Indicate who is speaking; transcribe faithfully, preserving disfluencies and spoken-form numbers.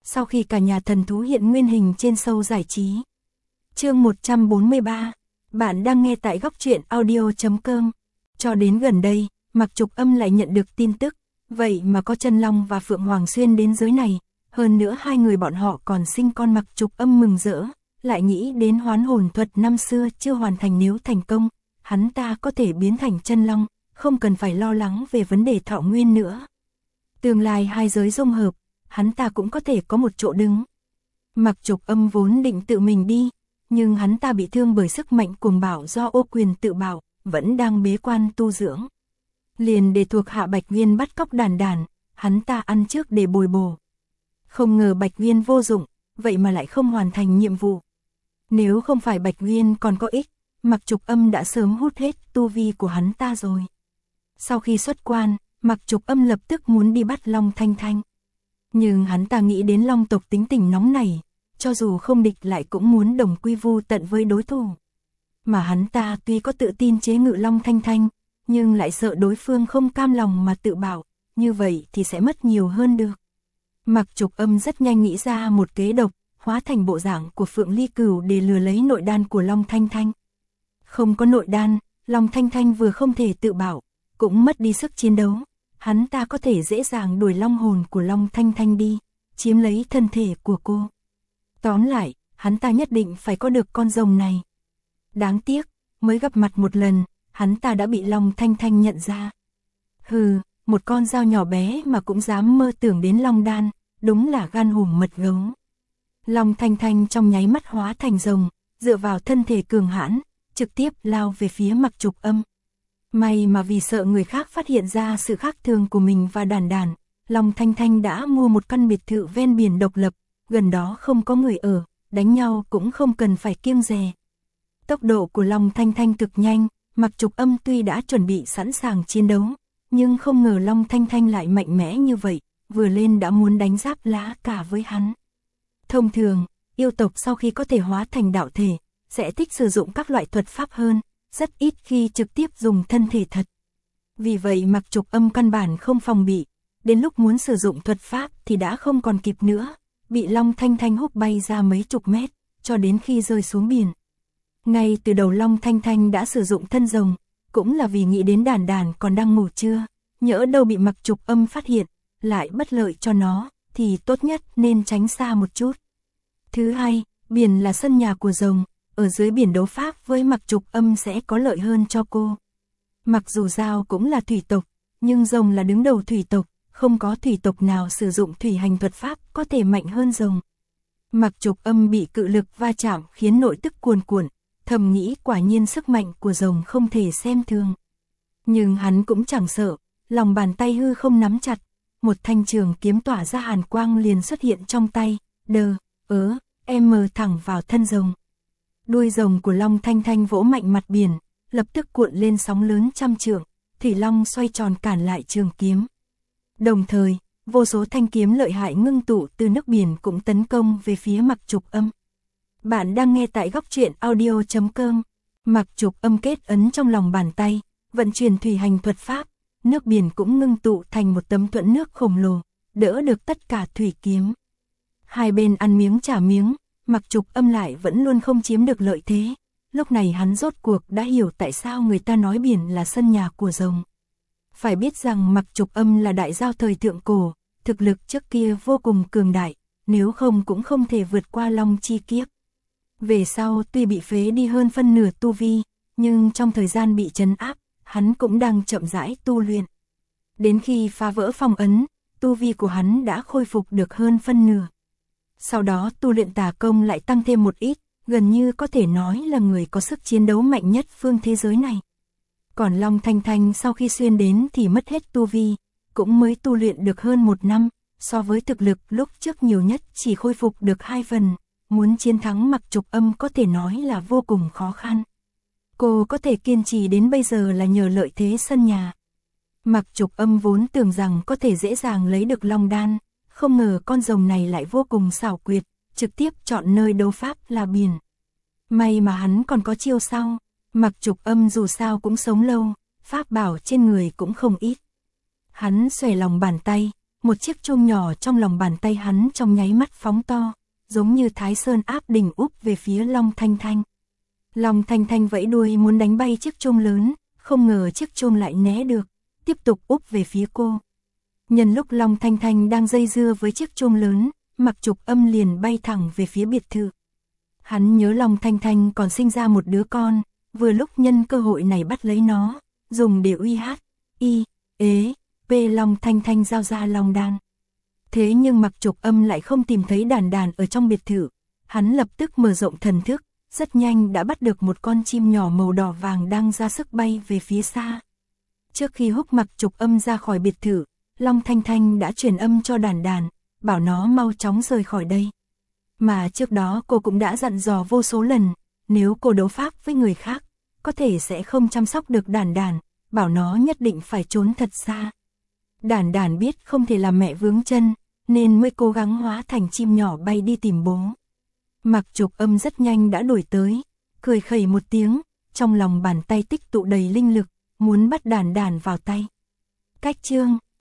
Speaker 1: sau khi cả nhà thần thú hiện nguyên hình trên show giải trí. Chương một trăm bốn mươi ba, bạn đang nghe tại góc truyện audio chấm com. Cho đến gần đây, Mạc Trục Âm lại nhận được tin tức, vậy mà có Chân Long và Phượng Hoàng Xuyên đến giới này, hơn nữa hai người bọn họ còn sinh con. Mạc Trục Âm mừng rỡ, lại nghĩ đến hoán hồn thuật năm xưa chưa hoàn thành, nếu thành công, hắn ta có thể biến thành Chân Long, không cần phải lo lắng về vấn đề thọ nguyên nữa. Tương lai hai giới dung hợp, hắn ta cũng có thể có một chỗ đứng. Mạc Trục Âm vốn định tự mình đi, nhưng hắn ta bị thương bởi sức mạnh cuồng bạo do Ô Quyền tự bảo, vẫn đang bế quan tu dưỡng. Liền để thuộc hạ Bạch Viên bắt cóc Đàn Đàn, hắn ta ăn trước để bồi bổ. Không ngờ Bạch Viên vô dụng, vậy mà lại không hoàn thành nhiệm vụ. Nếu không phải Bạch Viên còn có ích, Mạc Trục Âm đã sớm hút hết tu vi của hắn ta rồi. Sau khi xuất quan, Mạc Trục Âm lập tức muốn đi bắt Long Thanh Thanh. Nhưng hắn ta nghĩ đến Long tộc tính tình nóng này, cho dù không địch lại cũng muốn đồng quy vu tận với đối thủ. Mà hắn ta tuy có tự tin chế ngự Long Thanh Thanh, nhưng lại sợ đối phương không cam lòng mà tự bảo, như vậy thì sẽ mất nhiều hơn được. Mạc Trục Âm rất nhanh nghĩ ra một kế độc, hóa thành bộ dạng của Phượng Ly Cửu để lừa lấy nội đan của Long Thanh Thanh. Không có nội đan, Long Thanh Thanh vừa không thể tự bảo, cũng mất đi sức chiến đấu. Hắn ta có thể dễ dàng đuổi long hồn của Long Thanh Thanh đi, chiếm lấy thân thể của cô. Tóm lại, hắn ta nhất định phải có được con rồng này. Đáng tiếc, mới gặp mặt một lần, hắn ta đã bị Long Thanh Thanh nhận ra. Hừ, một con dao nhỏ bé mà cũng dám mơ tưởng đến long đan, đúng là gan hùm mật gấu. Long Thanh Thanh trong nháy mắt hóa thành rồng, dựa vào thân thể cường hãn, trực tiếp lao về phía Mạc Trục Âm. May mà vì sợ người khác phát hiện ra sự khác thường của mình và Đàn Đàn, Long Thanh Thanh đã mua một căn biệt thự ven biển độc lập, gần đó không có người ở, đánh nhau cũng không cần phải kiêng dè. Tốc độ của Long Thanh Thanh cực nhanh, Mạc Trục Âm tuy đã chuẩn bị sẵn sàng chiến đấu, nhưng không ngờ Long Thanh Thanh lại mạnh mẽ như vậy, vừa lên đã muốn đánh giáp lá cả với hắn. Thông thường, yêu tộc sau khi có thể hóa thành đạo thể, sẽ thích sử dụng các loại thuật pháp hơn, rất ít khi trực tiếp dùng thân thể thật. Vì vậy Mạc Trục Âm căn bản không phòng bị, đến lúc muốn sử dụng thuật pháp thì đã không còn kịp nữa, bị Long Thanh Thanh húc bay ra mấy chục mét, cho đến khi rơi xuống biển. Ngay từ đầu Long Thanh Thanh đã sử dụng thân rồng, cũng là vì nghĩ đến Đàn Đàn còn đang ngủ trưa, nhỡ đâu bị Mạc Trục Âm phát hiện, lại bất lợi cho nó, thì tốt nhất nên tránh xa một chút. Thứ hai, biển là sân nhà của rồng, ở dưới biển đấu pháp với Mạc Trục Âm sẽ có lợi hơn cho cô. Mặc dù Dao cũng là thủy tộc, nhưng rồng là đứng đầu thủy tộc, không có thủy tộc nào sử dụng thủy hành thuật pháp có thể mạnh hơn rồng. Mạc Trục Âm bị cự lực va chạm khiến nội tức cuồn cuộn, thầm nghĩ quả nhiên sức mạnh của rồng không thể xem thường. Nhưng hắn cũng chẳng sợ, lòng bàn tay hư không nắm chặt, một thanh trường kiếm tỏa ra hàn quang liền xuất hiện trong tay, đờ, ớ, em mờ thẳng vào thân rồng. Đuôi rồng của Long Thanh Thanh vỗ mạnh mặt biển, lập tức cuộn lên sóng lớn trăm trượng, thủy long xoay tròn cản lại trường kiếm. Đồng thời, vô số thanh kiếm lợi hại ngưng tụ từ nước biển cũng tấn công về phía Mạc Trục Âm. Bạn đang nghe tại góc truyện audio chấm com. Mạc Trục Âm kết ấn trong lòng bàn tay, vận chuyển thủy hành thuật pháp, nước biển cũng ngưng tụ thành một tấm thuẫn nước khổng lồ, đỡ được tất cả thủy kiếm. Hai bên ăn miếng trả miếng, Mạc Trục Âm lại vẫn luôn không chiếm được lợi thế. Lúc này hắn rốt cuộc đã hiểu tại sao người ta nói biển là sân nhà của rồng. Phải biết rằng Mạc Trục Âm là đại giao thời thượng cổ, thực lực trước kia vô cùng cường đại, nếu không cũng không thể vượt qua Long Chi Kiếp. Về sau tuy bị phế đi hơn phân nửa tu vi, nhưng trong thời gian bị trấn áp, hắn cũng đang chậm rãi tu luyện. Đến khi phá vỡ phong ấn, tu vi của hắn đã khôi phục được hơn phân nửa. Sau đó tu luyện tà công lại tăng thêm một ít, gần như có thể nói là người có sức chiến đấu mạnh nhất phương thế giới này. Còn Long Thanh Thanh sau khi xuyên đến thì mất hết tu vi, cũng mới tu luyện được hơn một năm, so với thực lực lúc trước nhiều nhất chỉ khôi phục được hai phần, muốn chiến thắng Mạc Trục Âm có thể nói là vô cùng khó khăn. Cô có thể kiên trì đến bây giờ là nhờ lợi thế sân nhà. Mạc Trục Âm vốn tưởng rằng có thể dễ dàng lấy được long đan, không ngờ con rồng này lại vô cùng xảo quyệt, trực tiếp chọn nơi đấu pháp là biển. May mà hắn còn có chiêu sau, Mạc Trục Âm dù sao cũng sống lâu, pháp bảo trên người cũng không ít. Hắn xòe lòng bàn tay, một chiếc chuông nhỏ trong lòng bàn tay hắn trong nháy mắt phóng to, giống như Thái Sơn áp đỉnh úp về phía Long Thanh Thanh. Long Thanh Thanh vẫy đuôi muốn đánh bay chiếc chuông lớn, không ngờ chiếc chuông lại né được, tiếp tục úp về phía cô. Nhân lúc Long Thanh Thanh đang dây dưa với chiếc chuông lớn, Mặc Trục Âm liền bay thẳng về phía biệt thự. Hắn nhớ Long Thanh Thanh còn sinh ra một đứa con, vừa lúc nhân cơ hội này bắt lấy nó, dùng để uy hát, y, ế, p Long Thanh Thanh giao ra long đan. Thế nhưng Mặc Trục Âm lại không tìm thấy đàn đàn ở trong biệt thự, hắn lập tức mở rộng thần thức, rất nhanh đã bắt được một con chim nhỏ màu đỏ vàng đang ra sức bay về phía xa. Trước khi húc Mặc Trục Âm ra khỏi biệt thự, Long Thanh Thanh đã truyền âm cho đàn đàn, bảo nó mau chóng rời khỏi đây. Mà trước đó cô cũng đã dặn dò vô số lần, nếu cô đấu pháp với người khác, có thể sẽ không chăm sóc được đàn đàn, bảo nó nhất định phải trốn thật xa. Đàn đàn biết không thể làm mẹ vướng chân, nên mới cố gắng hóa thành chim nhỏ bay đi tìm bố. Mặc Trục Âm rất nhanh đã đuổi tới, cười khẩy một tiếng, trong lòng bàn tay tích tụ đầy linh lực, muốn bắt đàn đàn vào tay. Cách chương